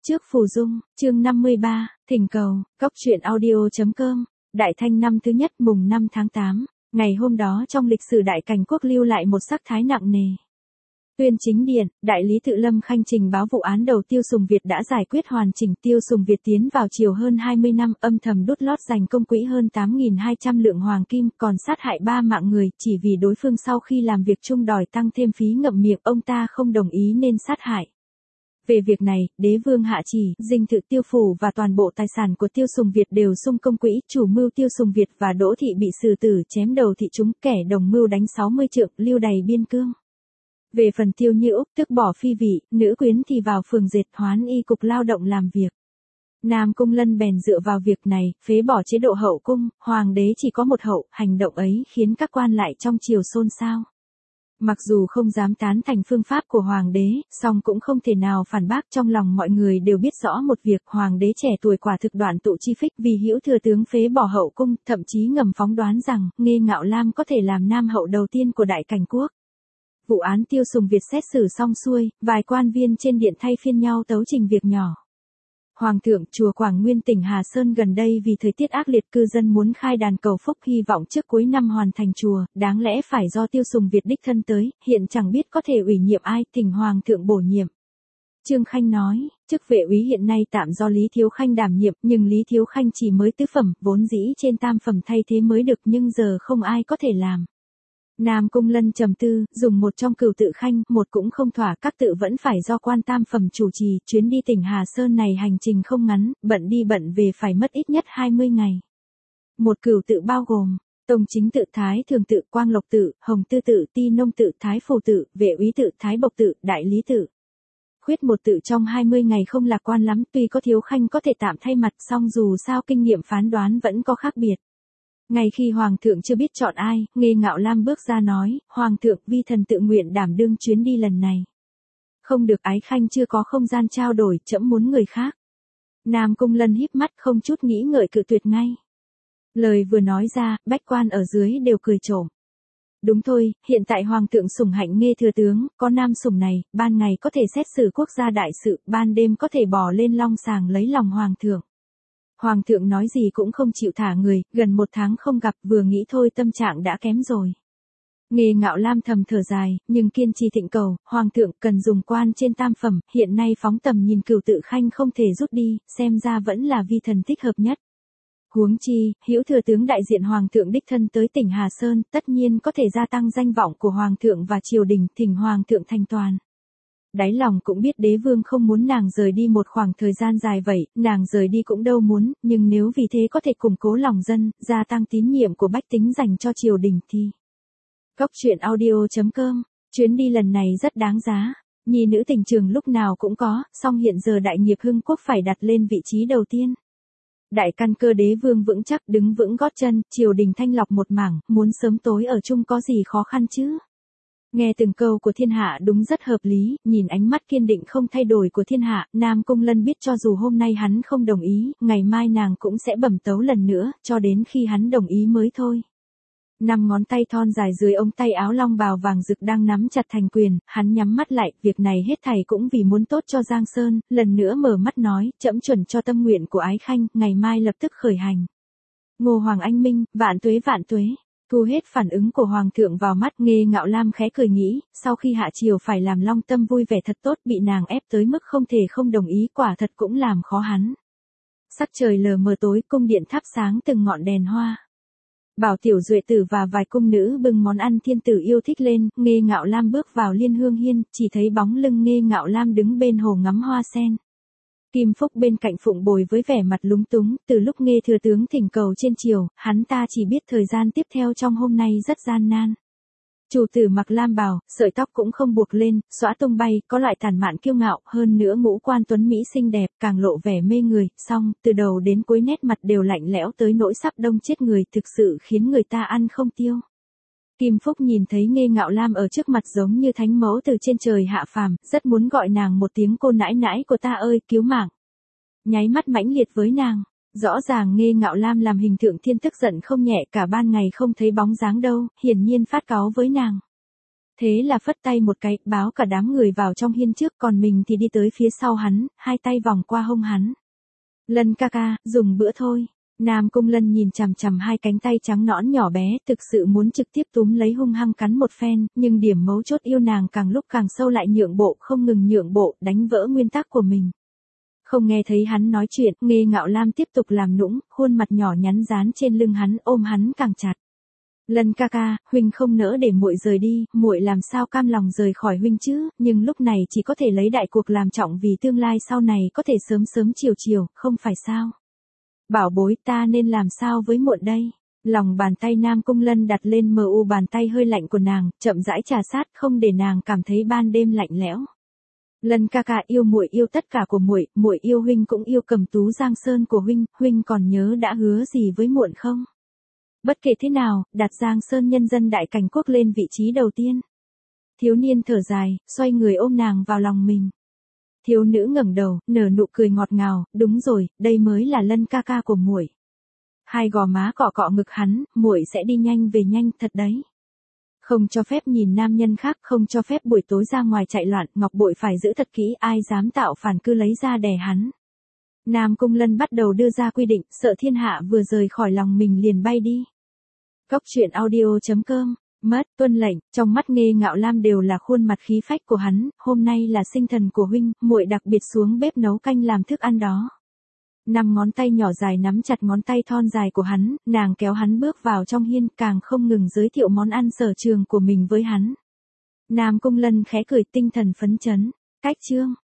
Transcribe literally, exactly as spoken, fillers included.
Trước phù dung, chương năm mươi ba, thỉnh cầu, cóc truyện audio.com, Đại Thanh năm thứ nhất mùng năm tháng tám, ngày hôm đó trong lịch sử Đại Cảnh quốc lưu lại một sắc thái nặng nề. Tuyên Chính Điện, Đại lý Tự Lâm Khanh trình báo vụ án đầu Tiêu Sùng Việt đã giải quyết hoàn chỉnh. Tiêu Sùng Việt tiến vào triều hơn hai mươi năm, âm thầm đút lót giành công quỹ hơn tám nghìn hai trăm lượng hoàng kim, còn sát hại ba mạng người, chỉ vì đối phương sau khi làm việc chung đòi tăng thêm phí ngậm miệng, ông ta không đồng ý nên sát hại. Về việc này, đế vương hạ chỉ, dinh thự Tiêu phủ và toàn bộ tài sản của Tiêu Sùng Việt đều sung công quỹ. Chủ mưu Tiêu Sùng Việt và Đỗ thị bị xử tử chém đầu thị chúng, kẻ đồng mưu đánh sáu mươi trượng, lưu đày biên cương. Về phần Tiêu Như Úc, tức bỏ phi vị, nữ quyến thì vào phường dệt hoán y cục lao động làm việc. Nam Cung Lân bèn dựa vào việc này, phế bỏ chế độ hậu cung, hoàng đế chỉ có một hậu, hành động ấy khiến các quan lại trong triều xôn xao. Mặc dù không dám tán thành phương pháp của hoàng đế, song cũng không thể nào phản bác. Trong lòng mọi người đều biết rõ một việc, hoàng đế trẻ tuổi quả thực đoạn tụ chi phích, vì hữu thừa tướng phế bỏ hậu cung, thậm chí ngầm phóng đoán rằng Nghê Ngạo Lam có thể làm nam hậu đầu tiên của Đại Cảnh quốc. Vụ án Tiêu Sùng Việt xét xử xong xuôi, vài quan viên trên điện thay phiên nhau tấu trình việc nhỏ. Hoàng thượng, chùa Quảng Nguyên tỉnh Hà Sơn gần đây vì thời tiết ác liệt, cư dân muốn khai đàn cầu phúc, hy vọng trước cuối năm hoàn thành chùa, đáng lẽ phải do Tiêu Sùng Việt đích thân tới, hiện chẳng biết có thể ủy nhiệm ai, thỉnh hoàng thượng bổ nhiệm. Trương Khanh nói, chức vệ úy hiện nay tạm do Lý Thiếu Khanh đảm nhiệm, nhưng Lý Thiếu Khanh chỉ mới tứ phẩm, vốn dĩ trên tam phẩm thay thế mới được, nhưng giờ không ai có thể làm. Nam Cung Lân trầm tư, dùng một trong cửu tự khanh, một cũng không thỏa, các tự vẫn phải do quan tam phẩm chủ trì. Chuyến đi tỉnh Hà Sơn này hành trình không ngắn, bận đi bận về phải mất ít nhất hai mươi ngày. Một cửu tự bao gồm Tông Chính tự, Thái Thường tự, Quang Lộc tự, Hồng Tư tự, Ti Nông tự, Thái Phù tự, Vệ úy tự, Thái Bộc tự, Đại lý tự. Khuyết một tự trong hai mươi ngày không lạc quan lắm, tuy có Thiếu Khanh có thể tạm thay mặt, song dù sao kinh nghiệm phán đoán vẫn có khác biệt. Ngay khi hoàng thượng chưa biết chọn ai, Nghê Ngạo Lam bước ra nói, hoàng thượng, vi thần tự nguyện đảm đương chuyến đi lần này. Không được, ái khanh chưa có không gian trao đổi, trẫm muốn người khác. Nam Cung Lân híp mắt không chút nghĩ ngợi cự tuyệt ngay. Lời vừa nói ra, bách quan ở dưới đều cười trộm. Đúng thôi, hiện tại hoàng thượng sủng hạnh Nghê thừa tướng, có nam sủng này, ban ngày có thể xét xử quốc gia đại sự, ban đêm có thể bò lên long sàng lấy lòng hoàng thượng. Hoàng thượng nói gì cũng không chịu thả người, gần một tháng không gặp, vừa nghĩ thôi tâm trạng đã kém rồi. Nghê Ngạo Lam thầm thở dài, nhưng kiên trì thỉnh cầu, hoàng thượng cần dùng quan trên tam phẩm, hiện nay phóng tầm nhìn cửu tự khanh không thể rút đi, xem ra vẫn là vi thần thích hợp nhất. Huống chi, hữu thừa tướng đại diện hoàng thượng đích thân tới tỉnh Hà Sơn, tất nhiên có thể gia tăng danh vọng của hoàng thượng và triều đình, thỉnh hoàng thượng thành toàn. Đáy lòng cũng biết đế vương không muốn nàng rời đi một khoảng thời gian dài vậy, nàng rời đi cũng đâu muốn, nhưng nếu vì thế có thể củng cố lòng dân, gia tăng tín nhiệm của bách tính dành cho triều đình thì. Cóc truyện audio.com, chuyến đi lần này rất đáng giá, nhi nữ tình trường lúc nào cũng có, song hiện giờ đại nghiệp hưng quốc phải đặt lên vị trí đầu tiên. Đại căn cơ đế vương vững chắc đứng vững gót chân, triều đình thanh lọc một mảng, muốn sớm tối ở chung có gì khó khăn chứ. Nghe từng câu của thiên hạ đúng rất hợp lý, nhìn ánh mắt kiên định không thay đổi của thiên hạ, Nam Cung Lân biết cho dù hôm nay hắn không đồng ý, ngày mai nàng cũng sẽ bẩm tấu lần nữa, cho đến khi hắn đồng ý mới thôi. Năm ngón tay thon dài dưới ống tay áo long bào vàng rực đang nắm chặt thành quyền, hắn nhắm mắt lại, việc này hết thảy cũng vì muốn tốt cho Giang Sơn, lần nữa mở mắt nói, trẫm chuẩn cho tâm nguyện của ái khanh, ngày mai lập tức khởi hành. Ngô Hoàng anh minh, vạn tuế vạn tuế. Thu hết phản ứng của hoàng thượng vào mắt, Nghê Ngạo Lam khẽ cười nghĩ, sau khi hạ triều phải làm long tâm vui vẻ thật tốt, bị nàng ép tới mức không thể không đồng ý, quả thật cũng làm khó hắn. Sắc trời lờ mờ tối, cung điện thắp sáng từng ngọn đèn hoa. Bảo Tiểu Duệ tử và vài cung nữ bưng món ăn thiên tử yêu thích lên, Nghê Ngạo Lam bước vào Liên Hương Hiên, chỉ thấy bóng lưng Nghê Ngạo Lam đứng bên hồ ngắm hoa sen. Kim Phúc bên cạnh phụng bồi với vẻ mặt lúng túng, từ lúc Nghê thừa tướng thỉnh cầu trên triều, hắn ta chỉ biết thời gian tiếp theo trong hôm nay rất gian nan. Chủ tử mặc lam bào, sợi tóc cũng không buộc lên, xõa tung bay, có loại tản mạn kiêu ngạo, hơn nữa ngũ quan tuấn mỹ xinh đẹp, càng lộ vẻ mê người, song, từ đầu đến cuối nét mặt đều lạnh lẽo tới nỗi sắp đông chết người, thực sự khiến người ta ăn không tiêu. Kim Phúc nhìn thấy Nghê Ngạo Lam ở trước mặt giống như thánh mẫu từ trên trời hạ phàm, rất muốn gọi nàng một tiếng cô nãi nãi của ta ơi, cứu mạng. Nháy mắt mãnh liệt với nàng, rõ ràng Nghê Ngạo Lam làm hình tượng thiên tức giận không nhẹ, cả ban ngày không thấy bóng dáng đâu, hiển nhiên phát cáu với nàng. Thế là phất tay một cái, báo cả đám người vào trong hiên trước, còn mình thì đi tới phía sau hắn, hai tay vòng qua hông hắn. Lân ca ca, dùng bữa thôi. Nam Cung Lân nhìn chằm chằm hai cánh tay trắng nõn nhỏ bé, thực sự muốn trực tiếp túm lấy hung hăng cắn một phen, nhưng điểm mấu chốt yêu nàng càng lúc càng sâu lại nhượng bộ, không ngừng nhượng bộ, đánh vỡ nguyên tắc của mình. Không nghe thấy hắn nói chuyện, Nghê Ngạo Lam tiếp tục làm nũng, khuôn mặt nhỏ nhắn dán trên lưng hắn, ôm hắn càng chặt. Lân ca ca, huynh không nỡ để muội rời đi, muội làm sao cam lòng rời khỏi huynh chứ, nhưng lúc này chỉ có thể lấy đại cuộc làm trọng vì tương lai sau này có thể sớm sớm chiều chiều, không phải sao? Bảo bối, ta nên làm sao với muội đây? Lòng bàn tay Nam Cung Lân đặt lên mờ u bàn tay hơi lạnh của nàng, chậm rãi trà sát, không để nàng cảm thấy ban đêm lạnh lẽo. Lân ca ca, yêu muội yêu tất cả của muội, muội yêu huynh cũng yêu Cầm Tú Giang Sơn của huynh, huynh còn nhớ đã hứa gì với muội không? Bất kể thế nào, đặt Giang Sơn nhân dân Đại Cảnh Quốc lên vị trí đầu tiên. Thiếu niên thở dài, xoay người ôm nàng vào lòng mình. Thiếu nữ ngẩng đầu, nở nụ cười ngọt ngào, đúng rồi, đây mới là Lân ca ca của muội. Hai gò má cọ cọ ngực hắn, muội sẽ đi nhanh về nhanh thật đấy. Không cho phép nhìn nam nhân khác, không cho phép buổi tối ra ngoài chạy loạn, ngọc bội phải giữ thật kỹ, ai dám tạo phản cứ lấy ra đè hắn. Nam Cung Lân bắt đầu đưa ra quy định, sợ thiên hạ vừa rời khỏi lòng mình liền bay đi. Cốc truyện audio chấm com, mất, tuân lệnh, trong mắt Nghê Ngạo Lam đều là khuôn mặt khí phách của hắn, hôm nay là sinh thần của huynh, muội đặc biệt xuống bếp nấu canh làm thức ăn đó. Năm ngón tay nhỏ dài nắm chặt ngón tay thon dài của hắn, nàng kéo hắn bước vào trong hiên, càng không ngừng giới thiệu món ăn sở trường của mình với hắn. Nam Cung Lân khẽ cười tinh thần phấn chấn, cách chương.